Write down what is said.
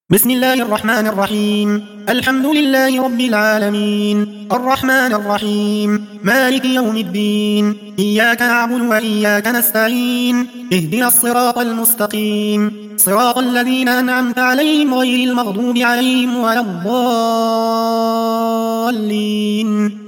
بسم الله الرحمن الرحيم. الحمد لله رب العالمين، الرحمن الرحيم، مالك يوم الدين، إياك نعبد وإياك نستعين، اهدنا الصراط المستقيم، صراط الذين أنعمت عليهم غير المغضوب عليهم ولا الضالين.